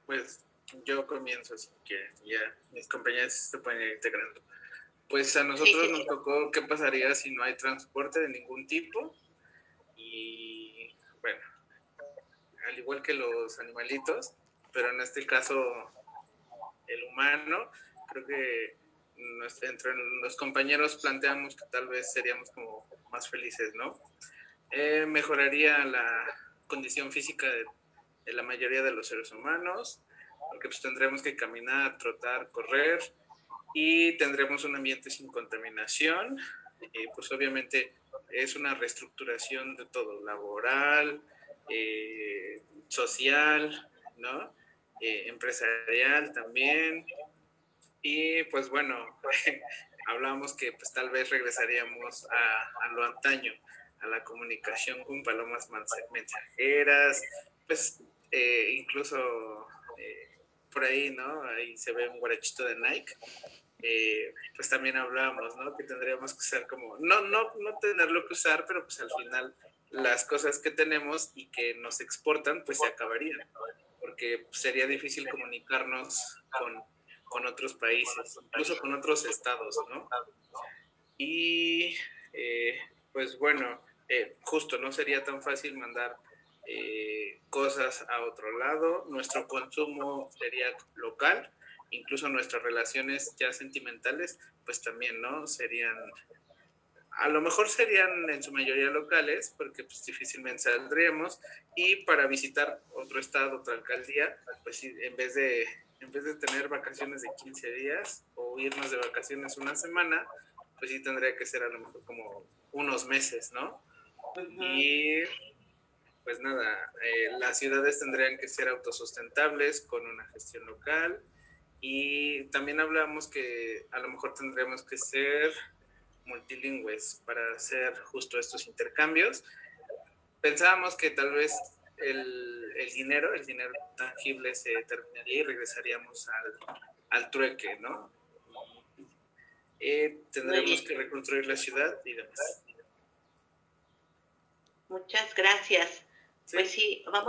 Pues yo comienzo, si quieren, ya mis compañeros se pueden ir integrando. Pues a Sí, nosotros sí, nos sí. tocó qué pasaría si no hay transporte de ningún tipo y bueno, al igual que los animalitos, pero en este caso el humano, creo que entre los compañeros planteamos que tal vez seríamos como más felices, ¿no? Mejoraría la condición física de la mayoría de los seres humanos, porque pues tendremos que caminar, trotar, correr y tendremos un ambiente sin contaminación. Pues obviamente es una reestructuración de todo, laboral, social, ¿no? Empresarial también. Y pues bueno, hablamos que pues tal vez regresaríamos a lo antaño, a la comunicación con palomas mensajeras, pues incluso por ahí, ¿no? Ahí se ve un guarachito de Nike. Pues también hablábamos, ¿no? Que tendríamos que usar como, no tenerlo que usar, pero pues al final las cosas que tenemos y que nos exportan, pues se acabarían, porque sería difícil comunicarnos con otros países, incluso con otros estados, ¿no? Y pues bueno, justo no sería tan fácil mandar cosas a otro lado, nuestro consumo sería local, incluso nuestras relaciones ya sentimentales, pues también, ¿no? Serían, a lo mejor serían en su mayoría locales, porque pues difícilmente saldríamos, y para visitar otro estado, otra alcaldía, pues sí, en vez de tener vacaciones de 15 días o irnos de vacaciones una semana, pues sí tendría que ser a lo mejor como unos meses, ¿no? Ujú. Y pues nada, las ciudades tendrían que ser autosustentables con una gestión local y también hablamos que a lo mejor tendríamos que ser multilingües para hacer justo estos intercambios. Pensábamos que tal vez el dinero tangible se terminaría y regresaríamos al trueque, ¿no? Y Muy tendremos bien. que reconstruir la ciudad y demás. Muchas gracias. Pues Sí. sí, vamos